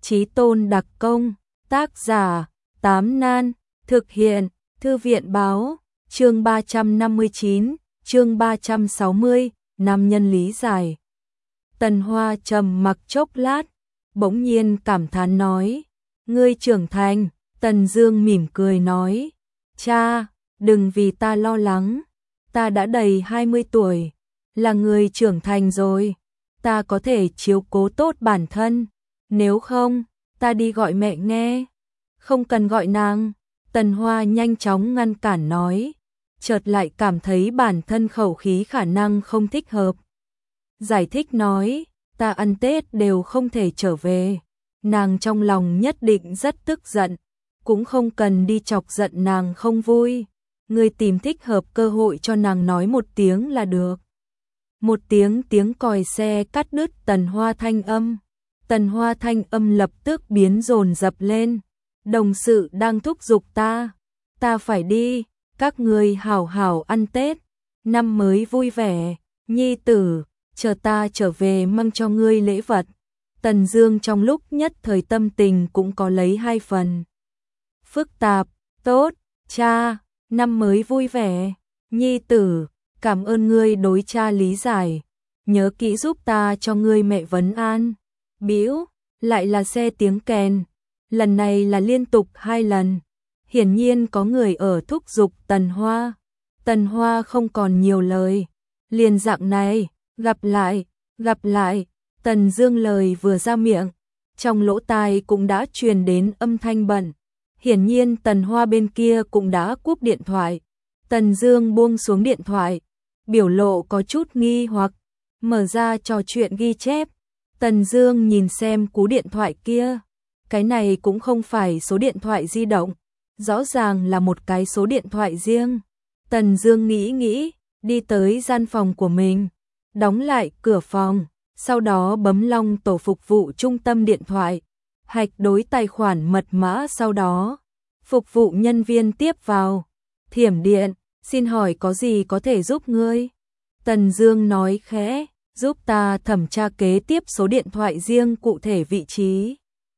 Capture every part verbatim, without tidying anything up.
Chí tôn đặc công, tác giả, Tám Nan, thực hiện, Thư viện báo, chương ba trăm năm mươi chín, chương ba trăm sáu mươi, nam nhân lý giải. Tần Hoa trầm mặc chốc lát, bỗng nhiên cảm thán nói, ngươi trưởng thành. Tần Dương mỉm cười nói, cha, đừng vì ta lo lắng, ta đã đầy hai mươi tuổi, là người trưởng thành rồi, ta có thể chiếu cố tốt bản thân, nếu không, ta đi gọi mẹ nghe. Không cần gọi nàng. Tần Hoa nhanh chóng ngăn cản nói, chợt lại cảm thấy bản thân khẩu khí khả năng không thích hợp. Giải thích nói, ta ăn Tết đều không thể trở về. Nàng trong lòng nhất định rất tức giận, cũng không cần đi chọc giận nàng không vui. Ngươi tìm thích hợp cơ hội cho nàng nói một tiếng là được. Một tiếng tiếng còi xe cắt đứt Tần Hoa thanh âm. Tần Hoa thanh âm lập tức biến dồn dập lên. Đồng sự đang thúc giục ta, ta phải đi, các ngươi hảo hảo ăn Tết, năm mới vui vẻ, nhi tử, chờ ta trở về mang cho ngươi lễ vật. Tần Dương trong lúc nhất thời tâm tình cũng có lấy hai phần. Phức tạp, tốt, cha, năm mới vui vẻ, nhi tử, cảm ơn ngươi đối cha lý giải, nhớ kỹ giúp ta cho ngươi mẹ vấn an. Bĩu, lại là xe tiếng kèn. Lần này là liên tục hai lần. Hiển nhiên có người ở thúc giục Tần Hoa. Tần Hoa không còn nhiều lời. Liền dạng này, gặp lại, gặp lại. Tần Dương lời vừa ra miệng, trong lỗ tai cũng đã truyền đến âm thanh bận. Hiển nhiên Tần Hoa bên kia cũng đã cúp điện thoại. Tần Dương buông xuống điện thoại, biểu lộ có chút nghi hoặc, mở ra trò chuyện ghi chép. Tần Dương nhìn xem cú điện thoại kia. Cái này cũng không phải số điện thoại di động, rõ ràng là một cái số điện thoại riêng. Tần Dương nghĩ nghĩ, đi tới gian phòng của mình, đóng lại cửa phòng, sau đó bấm long tổ phục vụ trung tâm điện thoại, hạch đối tài khoản mật mã, sau đó phục vụ nhân viên tiếp vào. Thiểm điện, xin hỏi có gì có thể giúp ngươi? Tần Dương nói khẽ, giúp ta thẩm tra kế tiếp số điện thoại riêng cụ thể vị trí.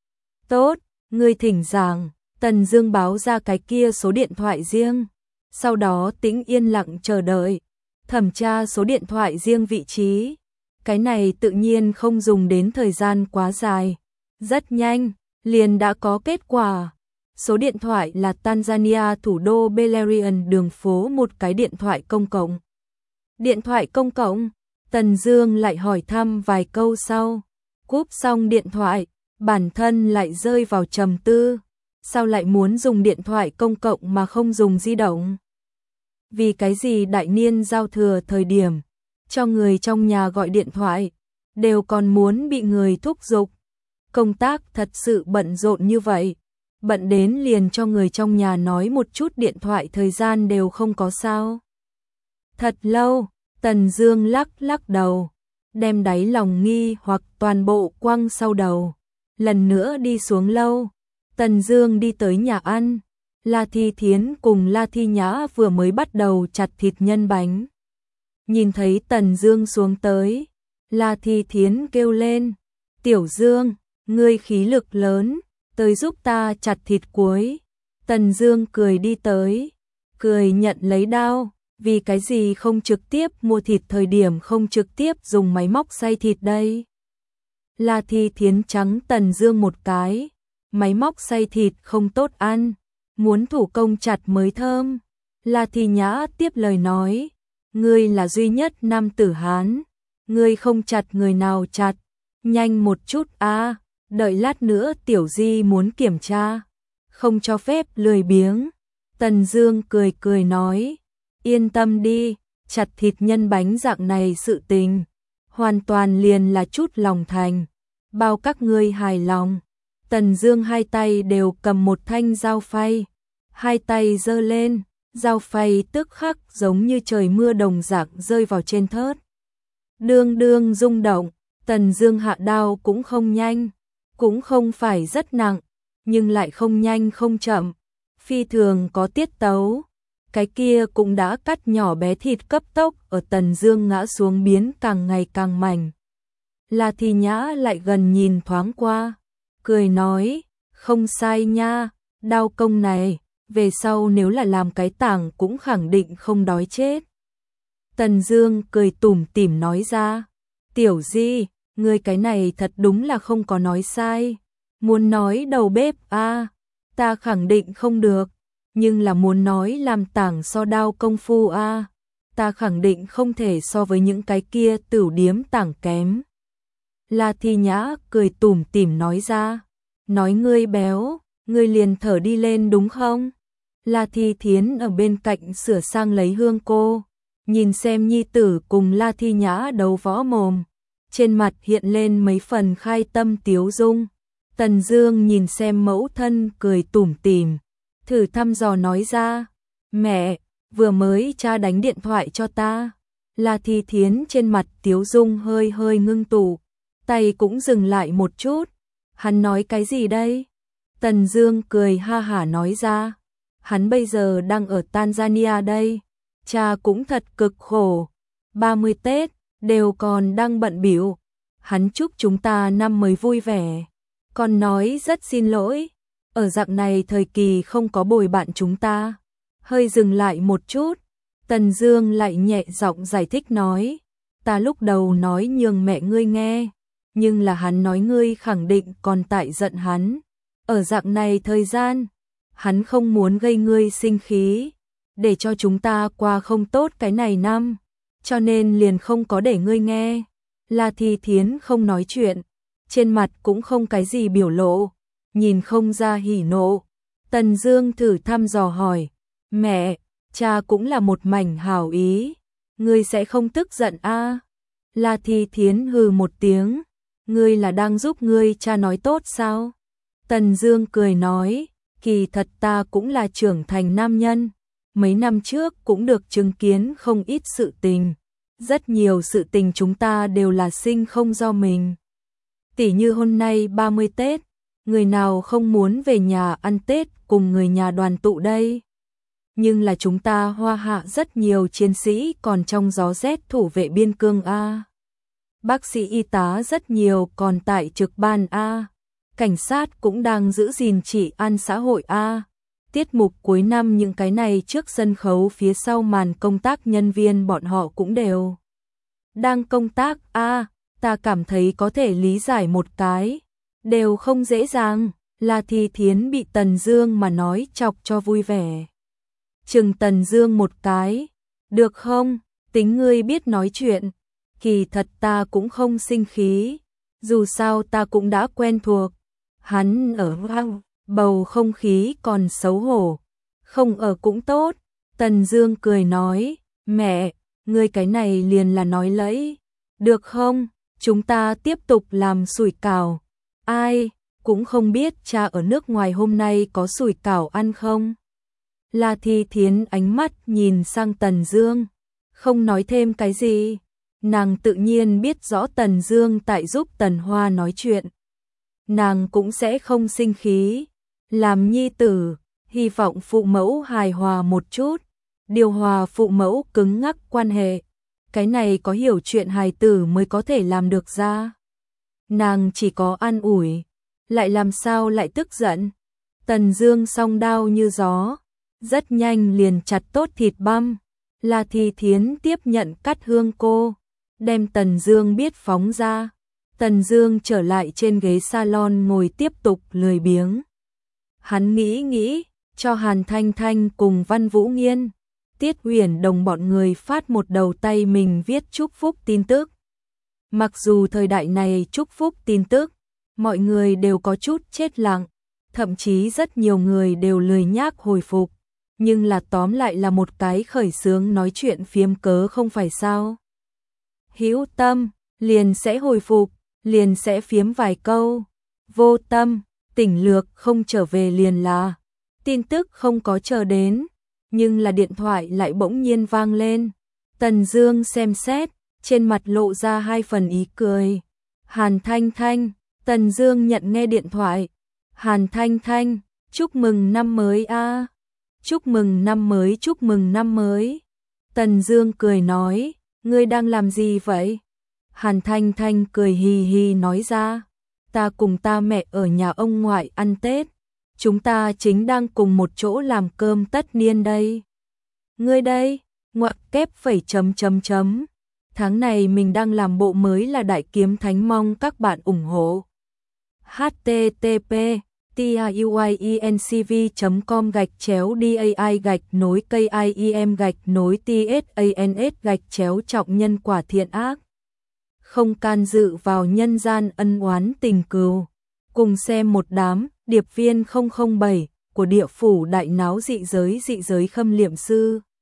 Tốt, ngươi thỉnh giảng. Tần Dương báo ra cái kia số điện thoại riêng, sau đó tĩnh yên lặng chờ đợi, thẩm tra số điện thoại riêng vị trí. Cái này tự nhiên không dùng đến thời gian quá dài, rất nhanh, liền đã có kết quả. Số điện thoại là Tanzania thủ đô Beleriand đường phố, một cái điện thoại công cộng. Điện thoại công cộng? Tần Dương lại hỏi thăm vài câu sau, cúp xong điện thoại, bản thân lại rơi vào trầm tư, sao lại muốn dùng điện thoại công cộng mà không dùng di động? Vì cái gì đại niên giao thừa thời điểm, cho người trong nhà gọi điện thoại, đều còn muốn bị người thúc giục. Công tác thật sự bận rộn như vậy, bận đến liền cho người trong nhà nói một chút điện thoại thời gian đều không có sao? Thật lâu, Tần Dương lắc lắc đầu, đem đáy lòng nghi hoặc toàn bộ quăng sau đầu. Lần nữa đi xuống lâu, Tần Dương đi tới nhà ăn. La Thi Thiến cùng La Thi Nhã vừa mới bắt đầu chặt thịt nhân bánh. Nhìn thấy Tần Dương xuống tới, La Thi Thiến kêu lên, Tiểu Dương, ngươi khí lực lớn, tới giúp ta chặt thịt cuối. Tần Dương cười đi tới, cười nhận lấy đao, vì cái gì không trực tiếp mua thịt thời điểm không trực tiếp dùng máy móc xay thịt đây? La Thi Thiến trắng Tần Dương một cái, máy móc xay thịt không tốt ăn, muốn thủ công chặt mới thơm. La Thi Nhã tiếp lời nói, ngươi là duy nhất nam tử Hán, ngươi không chặt người nào chặt, nhanh một chút a, đợi lát nữa Tiểu Di muốn kiểm tra, không cho phép lười biếng. Tần Dương cười cười nói, yên tâm đi, chặt thịt nhân bánh dạng này sự tình, hoàn toàn liền là chút lòng thành, bao các ngươi hài lòng. Tần Dương hai tay đều cầm một thanh dao phay, hai tay giơ lên, dao phay tức khắc giống như trời mưa đồng dạng rơi vào trên thớt. Đương đương rung động, Tần Dương hạ đao cũng không nhanh, cũng không phải rất nặng, nhưng lại không nhanh không chậm, phi thường có tiết tấu. Cái kia cũng đã cắt nhỏ bé thịt cấp tốc ở Tần Dương ngã xuống biến càng ngày càng mảnh. La Thi Nhã lại gần nhìn thoáng qua, cười nói, không sai nha, đao công này, về sau nếu là làm cái tảng cũng khẳng định không đói chết. Tần Dương cười tủm tỉm nói ra, Tiểu Di, ngươi cái này thật đúng là không có nói sai. Muốn nói đầu bếp a, à, ta khẳng định không được, nhưng là muốn nói làm tảng so đao công phu a, à, ta khẳng định không thể so với những cái kia tửu điếm tảng kém. La Thi Nhã cười tủm tỉm nói ra, nói ngươi béo, ngươi liền thở đi lên đúng không? La Thi Thiến ở bên cạnh sửa sang lấy hương cô, nhìn xem nhi tử cùng La Thi Nhã đấu võ mồm, trên mặt hiện lên mấy phần khai tâm tiếu dung. Tần Dương nhìn xem mẫu thân cười tủm tỉm, thử thăm dò nói ra, mẹ, vừa mới cha đánh điện thoại cho ta. La Thi Thiến trên mặt tiếu dung hơi hơi ngưng tụ, tay cũng dừng lại một chút. Hắn nói cái gì đây? Tần Dương cười ha hả nói ra, hắn bây giờ đang ở Tanzania đây, cha cũng thật cực khổ, ba mươi Tết đều còn đang bận bịu. Hắn chúc chúng ta năm mới vui vẻ, còn nói rất xin lỗi, ở dạng này thời kỳ không có bồi bạn chúng ta. Hơi dừng lại một chút, Tần Dương lại nhẹ giọng giải thích nói, ta lúc đầu nói nhường mẹ ngươi nghe, nhưng là hắn nói ngươi khẳng định còn tại giận hắn. Ở dạng này thời gian, hắn không muốn gây ngươi sinh khí, để cho chúng ta qua không tốt cái này năm, cho nên liền không có để ngươi nghe. La Thi Thiến không nói chuyện, trên mặt cũng không cái gì biểu lộ, nhìn không ra hỉ nộ. Tần Dương thử thăm dò hỏi, mẹ, cha cũng là một mảnh hảo ý, ngươi sẽ không tức giận a? À? La Thi Thiến hừ một tiếng, ngươi là đang giúp ngươi cha nói tốt sao? Tần Dương cười nói, kỳ thật ta cũng là trưởng thành nam nhân, mấy năm trước cũng được chứng kiến không ít sự tình, rất nhiều sự tình chúng ta đều là sinh không do mình. Tỉ như hôm nay ba mươi Tết, người nào không muốn về nhà ăn Tết cùng người nhà đoàn tụ đây? Nhưng là chúng ta Hoa Hạ rất nhiều chiến sĩ còn trong gió rét thủ vệ biên cương a. Bác sĩ y tá rất nhiều còn tại trực ban a. Cảnh sát cũng đang giữ gìn trị an xã hội a. Tiết mục cuối năm những cái này trước sân khấu phía sau màn công tác nhân viên bọn họ cũng đều đang công tác a. Ta cảm thấy có thể lý giải một cái, đều không dễ dàng. La Thi Thiến bị Tần Dương mà nói chọc cho vui vẻ, chừng Tần Dương một cái, được không, tính ngươi biết nói chuyện, kỳ thật ta cũng không sinh khí, dù sao ta cũng đã quen thuộc. Hắn ở bầu không khí còn xấu hổ, không ở cũng tốt. Tần Dương cười nói, mẹ, ngươi cái này liền là nói lẫy, được không, chúng ta tiếp tục làm sủi cảo. Ai cũng không biết cha ở nước ngoài hôm nay có sủi cảo ăn không. La Thi Thiến ánh mắt nhìn sang Tần Dương, không nói thêm cái gì. Nàng tự nhiên biết rõ Tần Dương tại giúp Tần Hoa nói chuyện, nàng cũng sẽ không sinh khí. Làm nhi tử, hy vọng phụ mẫu hài hòa một chút, điều hòa phụ mẫu cứng ngắc quan hệ. Cái này có hiểu chuyện hài tử mới có thể làm được ra. Nàng chỉ có an ủi, lại làm sao lại tức giận. Tần Dương song đao như gió, rất nhanh liền chặt tốt thịt băm. La Thi Thiến tiếp nhận cắt hương cô, đem Tần Dương biết phóng ra. Tần Dương trở lại trên ghế salon ngồi tiếp tục lười biếng. Hắn nghĩ nghĩ, cho Hàn Thanh Thanh cùng Văn Vũ Nghiên, Tiết Uyển Đồng bọn người phát một đầu tay mình viết chúc phúc tin tức. Mặc dù thời đại này chúc phúc tin tức, mọi người đều có chút chết lặng, thậm chí rất nhiều người đều lười nhác hồi phục, nhưng là tóm lại là một cái khởi xướng nói chuyện phiếm cớ không phải sao. Hữu tâm, liền sẽ hồi phục, liền sẽ phiếm vài câu. Vô tâm, tỉnh lược không trở về liền là tin tức không có chờ đến, nhưng là điện thoại lại bỗng nhiên vang lên. Tần Dương xem xét, trên mặt lộ ra hai phần ý cười. Hàn Thanh Thanh, Tần Dương nhận nghe điện thoại. Hàn Thanh Thanh, chúc mừng năm mới a. À. Chúc mừng năm mới, chúc mừng năm mới. Tần Dương cười nói, ngươi đang làm gì vậy? Hàn Thanh Thanh cười hì hì nói ra, ta cùng ta mẹ ở nhà ông ngoại ăn Tết. Chúng ta chính đang cùng một chỗ làm cơm tất niên đây. Ngươi đây, ngoặc kép phẩy chấm chấm chấm. Tháng này mình đang làm bộ mới là Đại Kiếm Thánh, mong các bạn ủng hộ. http tiuyencv chấm com gạch chéo dai gạch nối kim gạch nối tsans gạch chéo trọng nhân quả thiện ác. Không can dự vào nhân gian ân oán tình cừu. Cùng xem một đám điệp viên không không bảy của địa phủ đại náo dị giới dị giới Khâm Liệm Sư.